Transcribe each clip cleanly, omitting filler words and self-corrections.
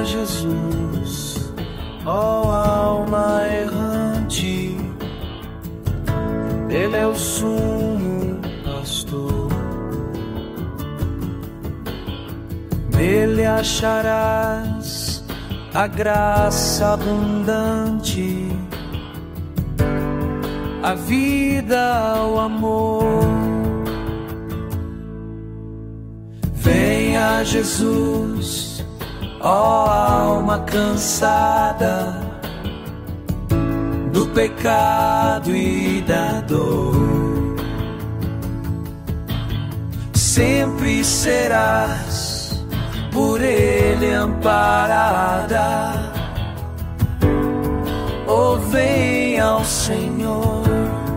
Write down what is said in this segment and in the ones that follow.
Jesus, ó alma errante, Ele é o sumo pastor. Nele acharás a graça abundante, a vida, o amor. Venha Jesus, ó alma cansada do pecado e da dor. Sempre serás por Ele amparada. Oh, venha ao Senhor.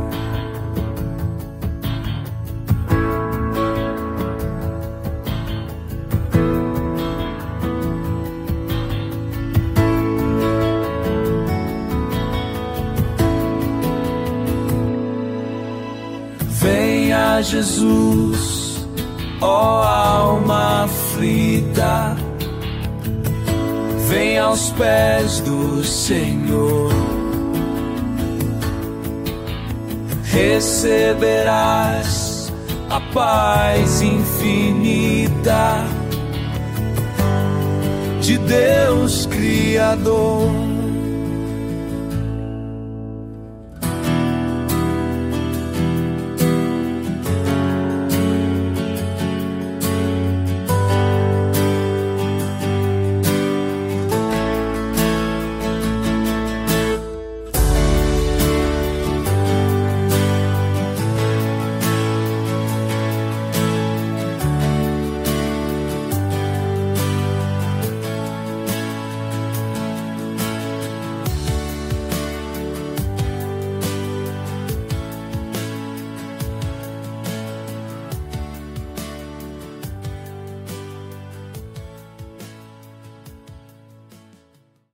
Venha Jesus, ó alma aflita, vem aos pés do Senhor. Receberás a paz infinita de Deus Criador.